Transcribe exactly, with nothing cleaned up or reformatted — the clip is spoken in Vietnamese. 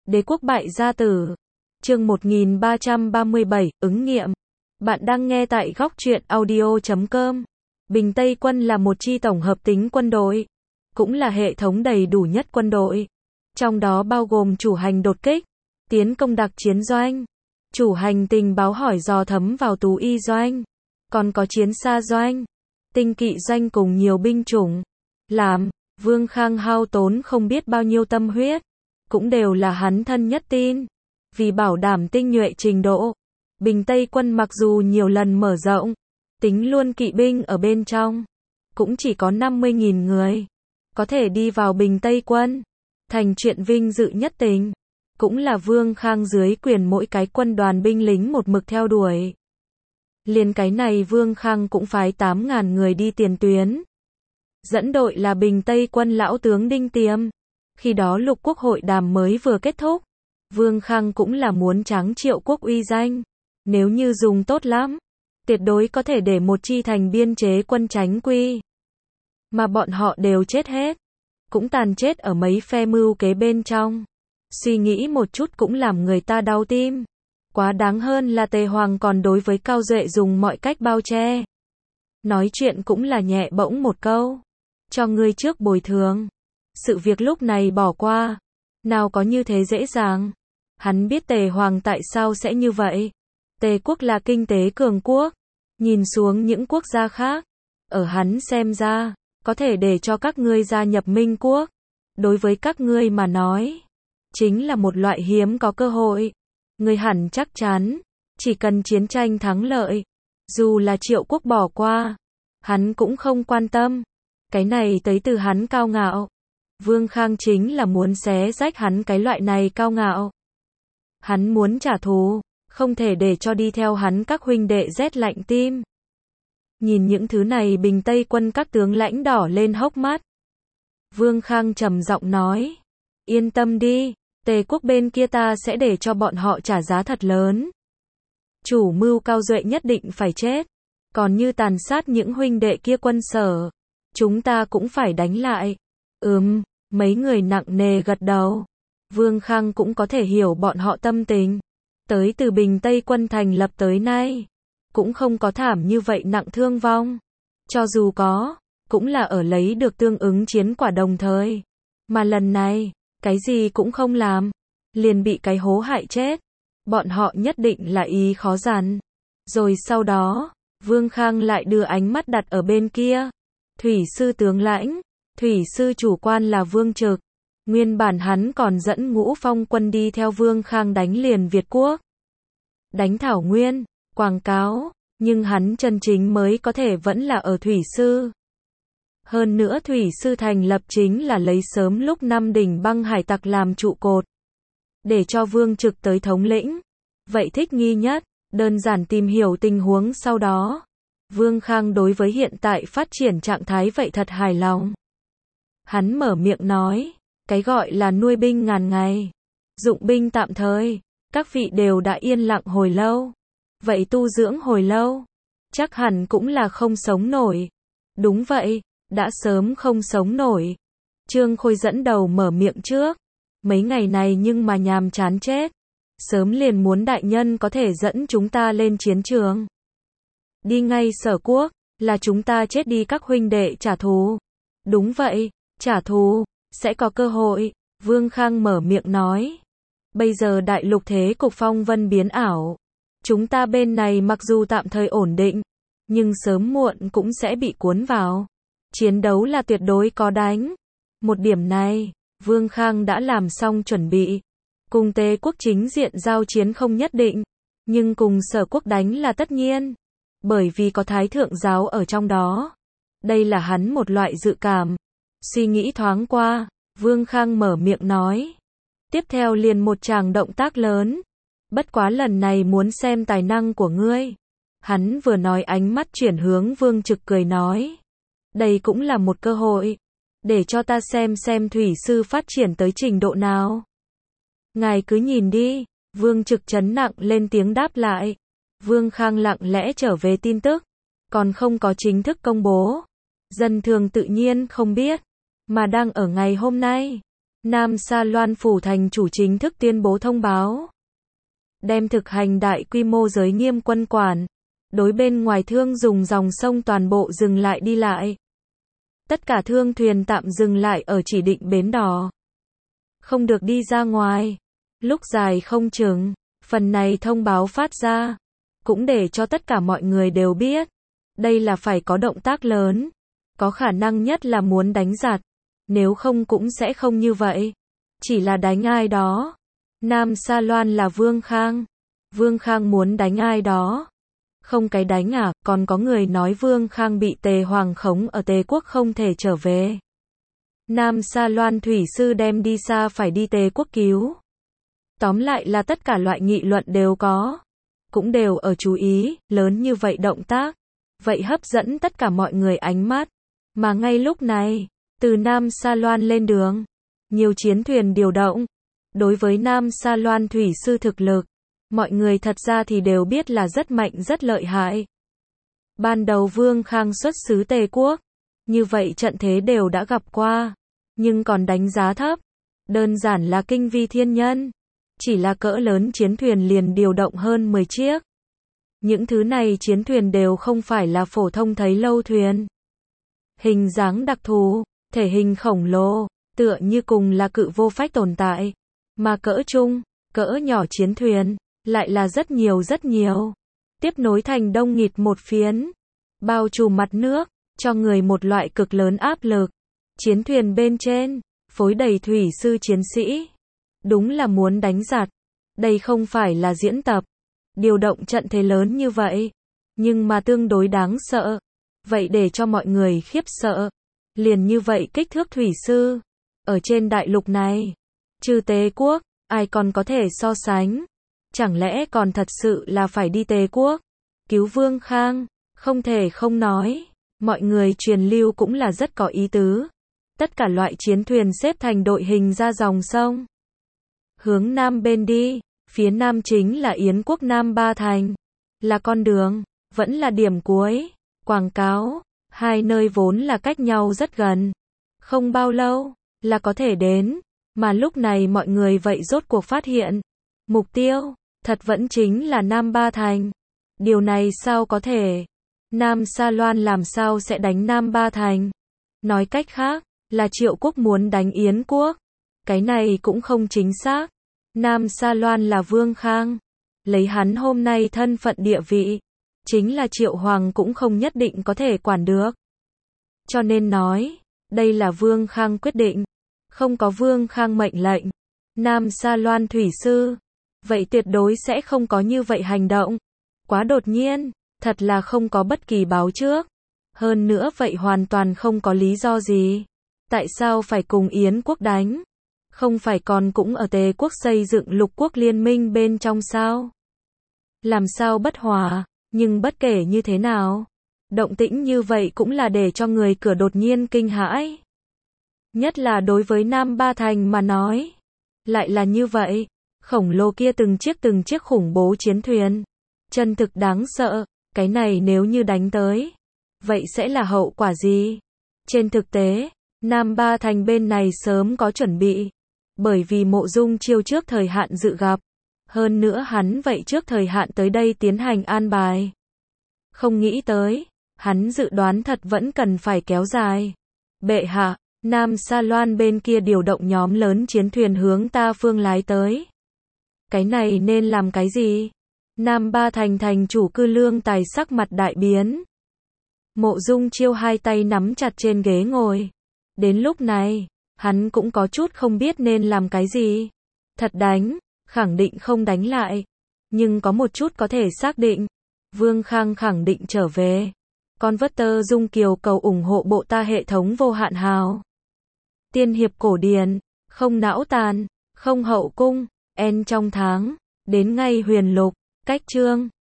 Đế quốc bại gia tử. Chương một nghìn ba trăm ba mươi bảy, ứng nghiệm. Bạn đang nghe tại góc truyện audio chấm com. Bình Tây quân là một chi tổng hợp tính quân đội, cũng là hệ thống đầy đủ nhất quân đội. Trong đó bao gồm chủ hành đột kích, tiến công đặc chiến doanh, chủ hành tình báo hỏi dò thấm vào tú y doanh, còn có chiến xa doanh, tinh kỵ doanh cùng nhiều binh chủng. Làm, Vương Khang hao tốn không biết bao nhiêu tâm huyết, cũng đều là hắn thân nhất tin. Vì bảo đảm tinh nhuệ trình độ, Bình Tây quân mặc dù nhiều lần mở rộng, tính luôn kỵ binh ở bên trong, cũng chỉ có năm mươi nghìn người. Có thể đi vào Bình Tây quân, thành chuyện vinh dự nhất tình. Cũng là Vương Khang dưới quyền mỗi cái quân đoàn binh lính một mực theo đuổi. Liền cái này Vương Khang cũng phái tám ngàn người đi tiền tuyến. Dẫn đội là Bình Tây quân lão tướng Đinh Tiêm. Khi đó lục quốc hội đàm mới vừa kết thúc. Vương Khang cũng là muốn tráng triệu quốc uy danh. Nếu như dùng tốt lắm, tuyệt đối có thể để một chi thành biên chế quân tránh quy. Mà bọn họ đều chết hết. Cũng tàn chết ở mấy phe mưu kế bên trong. Suy nghĩ một chút cũng làm người ta đau tim. Quá đáng hơn là Tề Hoàng còn đối với Cao Duệ dùng mọi cách bao che. Nói chuyện cũng là nhẹ bỗng một câu. Cho ngươi trước bồi thường. Sự việc lúc này bỏ qua. Nào có như thế dễ dàng. Hắn biết Tề Hoàng tại sao sẽ như vậy. Tề quốc là kinh tế cường quốc. Nhìn xuống những quốc gia khác. Ở hắn xem ra, có thể để cho các ngươi gia nhập Minh quốc. Đối với các ngươi mà nói, chính là một loại hiếm có cơ hội. Ngươi hẳn chắc chắn, chỉ cần chiến tranh thắng lợi, dù là Triệu quốc bỏ qua, hắn cũng không quan tâm. Cái này tới từ hắn cao ngạo. Vương Khang chính là muốn xé rách hắn cái loại này cao ngạo. Hắn muốn trả thù, không thể để cho đi theo hắn các huynh đệ rét lạnh tim. Nhìn những thứ này Bình Tây quân các tướng lãnh đỏ lên hốc mắt. Vương Khang trầm giọng nói, yên tâm đi, Tề quốc bên kia ta sẽ để cho bọn họ trả giá thật lớn. Chủ mưu Cao Duệ nhất định phải chết. Còn như tàn sát những huynh đệ kia quân sở, chúng ta cũng phải đánh lại. Ừm, mấy người nặng nề gật đầu. Vương Khang cũng có thể hiểu bọn họ tâm tình. Tới từ Bình Tây quân thành lập tới nay, cũng không có thảm như vậy nặng thương vong. Cho dù có, cũng là ở lấy được tương ứng chiến quả đồng thời. Mà lần này, cái gì cũng không làm, liền bị cái hố hại chết. Bọn họ nhất định là ý khó dằn. Rồi sau đó, Vương Khang lại đưa ánh mắt đặt ở bên kia. Thủy sư tướng lãnh, thủy sư chủ quan là Vương Trực. Nguyên bản hắn còn dẫn Ngũ Phong quân đi theo Vương Khang đánh liền Việt quốc. Đánh Thảo Nguyên, quảng cáo, nhưng hắn chân chính mới có thể vẫn là ở thủy sư. Hơn nữa thủy sư thành lập chính là lấy sớm lúc năm đỉnh băng hải tặc làm trụ cột. Để cho Vương Trực tới thống lĩnh. Vậy thích nghi nhất, đơn giản tìm hiểu tình huống sau đó. Vương Khang đối với hiện tại phát triển trạng thái vậy thật hài lòng. Hắn mở miệng nói, cái gọi là nuôi binh ngàn ngày, dụng binh tạm thời, các vị đều đã yên lặng hồi lâu. Vậy tu dưỡng hồi lâu, chắc hẳn cũng là không sống nổi. Đúng vậy, đã sớm không sống nổi. Trương Khôi dẫn đầu mở miệng trước. Mấy ngày này nhưng mà nhàm chán chết. Sớm liền muốn đại nhân có thể dẫn chúng ta lên chiến trường. Đi ngay Sở quốc, là chúng ta chết đi các huynh đệ trả thù. Đúng vậy, trả thù, sẽ có cơ hội. Vương Khang mở miệng nói. Bây giờ đại lục thế cục phong vân biến ảo. Chúng ta bên này mặc dù tạm thời ổn định, nhưng sớm muộn cũng sẽ bị cuốn vào. Chiến đấu là tuyệt đối có đánh. Một điểm này, Vương Khang đã làm xong chuẩn bị. Cùng Tề quốc chính diện giao chiến không nhất định, nhưng cùng Sở quốc đánh là tất nhiên. Bởi vì có Thái thượng giáo ở trong đó. Đây là hắn một loại dự cảm. Suy nghĩ thoáng qua, Vương Khang mở miệng nói. Tiếp theo liền một tràng động tác lớn. Bất quá lần này muốn xem tài năng của ngươi. Hắn vừa nói ánh mắt chuyển hướng Vương Trực cười nói. Đây cũng là một cơ hội. Để cho ta xem xem thủy sư phát triển tới trình độ nào. Ngài cứ nhìn đi. Vương Trực chấn nặng lên tiếng đáp lại. Vương Khang lặng lẽ trở về tin tức. Còn không có chính thức công bố. Dân thường tự nhiên không biết. Mà đang ở ngày hôm nay. Nam Sa Loan phủ thành chủ chính thức tuyên bố thông báo. Đem thực hành đại quy mô giới nghiêm quân quản. Đối bên ngoài thương dùng dòng sông toàn bộ dừng lại đi lại. Tất cả thương thuyền tạm dừng lại ở chỉ định bến đò. Không được đi ra ngoài. Lúc dài không chừng. Phần này thông báo phát ra. Cũng để cho tất cả mọi người đều biết. Đây là phải có động tác lớn. Có khả năng nhất là muốn đánh giặc. Nếu không cũng sẽ không như vậy. Chỉ là đánh ai đó. Nam Sa Loan là Vương Khang. Vương Khang muốn đánh ai đó. Không cái đánh à, còn có người nói Vương Khang bị Tề Hoàng khống ở Tề Quốc không thể trở về. Nam Sa Loan thủy sư đem đi xa phải đi Tề Quốc cứu. Tóm lại là tất cả loại nghị luận đều có. Cũng đều ở chú ý, lớn như vậy động tác. Vậy hấp dẫn tất cả mọi người ánh mắt. Mà ngay lúc này, từ Nam Sa Loan lên đường, nhiều chiến thuyền điều động. Đối với Nam Sa Loan thủy sư thực lực, mọi người thật ra thì đều biết là rất mạnh rất lợi hại. Ban đầu Vương Khang xuất xứ Tề Quốc, như vậy trận thế đều đã gặp qua, nhưng còn đánh giá thấp. Đơn giản là kinh vi thiên nhân. Chỉ là cỡ lớn chiến thuyền liền điều động hơn mười chiếc. Những thứ này chiến thuyền đều không phải là phổ thông thấy lâu thuyền. Hình dáng đặc thù, thể hình khổng lồ, tựa như cùng là cự vô phách tồn tại. Mà cỡ trung, cỡ nhỏ chiến thuyền, lại là rất nhiều rất nhiều. Tiếp nối thành đông nghịt một phiến. Bao trùm mặt nước, cho người một loại cực lớn áp lực. Chiến thuyền bên trên, phối đầy thủy sư chiến sĩ. Đúng là muốn đánh giặc. Đây không phải là diễn tập. Điều động trận thế lớn như vậy. Nhưng mà tương đối đáng sợ. Vậy để cho mọi người khiếp sợ. Liền như vậy kích thước thủy sư. Ở trên đại lục này. Trừ Tề Quốc, ai còn có thể so sánh. Chẳng lẽ còn thật sự là phải đi Tề Quốc. Cứu Vương Khang. Không thể không nói. Mọi người truyền lưu cũng là rất có ý tứ. Tất cả loại chiến thuyền xếp thành đội hình ra dòng sông. Hướng nam bên đi, phía nam chính là Yến quốc Nam Ba Thành. Là con đường, vẫn là điểm cuối. Quảng cáo, hai nơi vốn là cách nhau rất gần. Không bao lâu, là có thể đến. Mà lúc này mọi người vậy rốt cuộc phát hiện. Mục tiêu, thật vẫn chính là Nam Ba Thành. Điều này sao có thể? Nam Sa Loan làm sao sẽ đánh Nam Ba Thành? Nói cách khác, là Triệu Quốc muốn đánh Yến quốc. Cái này cũng không chính xác. Nam Sa Loan là Vương Khang. Lấy hắn hôm nay thân phận địa vị. Chính là Triệu Hoàng cũng không nhất định có thể quản được. Cho nên nói, đây là Vương Khang quyết định. Không có Vương Khang mệnh lệnh. Nam Sa Loan thủy sư. Vậy tuyệt đối sẽ không có như vậy hành động. Quá đột nhiên, thật là không có bất kỳ báo trước. Hơn nữa vậy hoàn toàn không có lý do gì. Tại sao phải cùng Yến quốc đánh? Không phải còn cũng ở Tề Quốc xây dựng lục quốc liên minh bên trong sao? Làm sao bất hòa? Nhưng bất kể như thế nào, động tĩnh như vậy cũng là để cho người cửa đột nhiên kinh hãi. Nhất là đối với Nam Ba Thành mà nói. Lại là như vậy, khổng lồ kia từng chiếc từng chiếc khủng bố chiến thuyền. Chân thực đáng sợ, cái này nếu như đánh tới. Vậy sẽ là hậu quả gì? Trên thực tế, Nam Ba Thành bên này sớm có chuẩn bị. Bởi vì Mộ Dung Chiêu trước thời hạn dự gặp. Hơn nữa hắn vậy trước thời hạn tới đây tiến hành an bài. Không nghĩ tới, hắn dự đoán thật vẫn cần phải kéo dài. Bệ hạ, Nam Sa Loan bên kia điều động nhóm lớn chiến thuyền hướng ta phương lái tới. Cái này nên làm cái gì? Nam Ba Thành thành chủ Cư Lương Tài sắc mặt đại biến. Mộ Dung Chiêu hai tay nắm chặt trên ghế ngồi. Đến lúc này, hắn cũng có chút không biết nên làm cái gì. Thật đánh, khẳng định không đánh lại. Nhưng có một chút có thể xác định. Vương Khang khẳng định trở về. Con vất tơ Dung Kiều cầu ủng hộ bộ ta hệ thống vô hạn hào. Tiên hiệp cổ điển, không não tàn, không hậu cung, en trong tháng, đến ngay huyền lục, cách chương.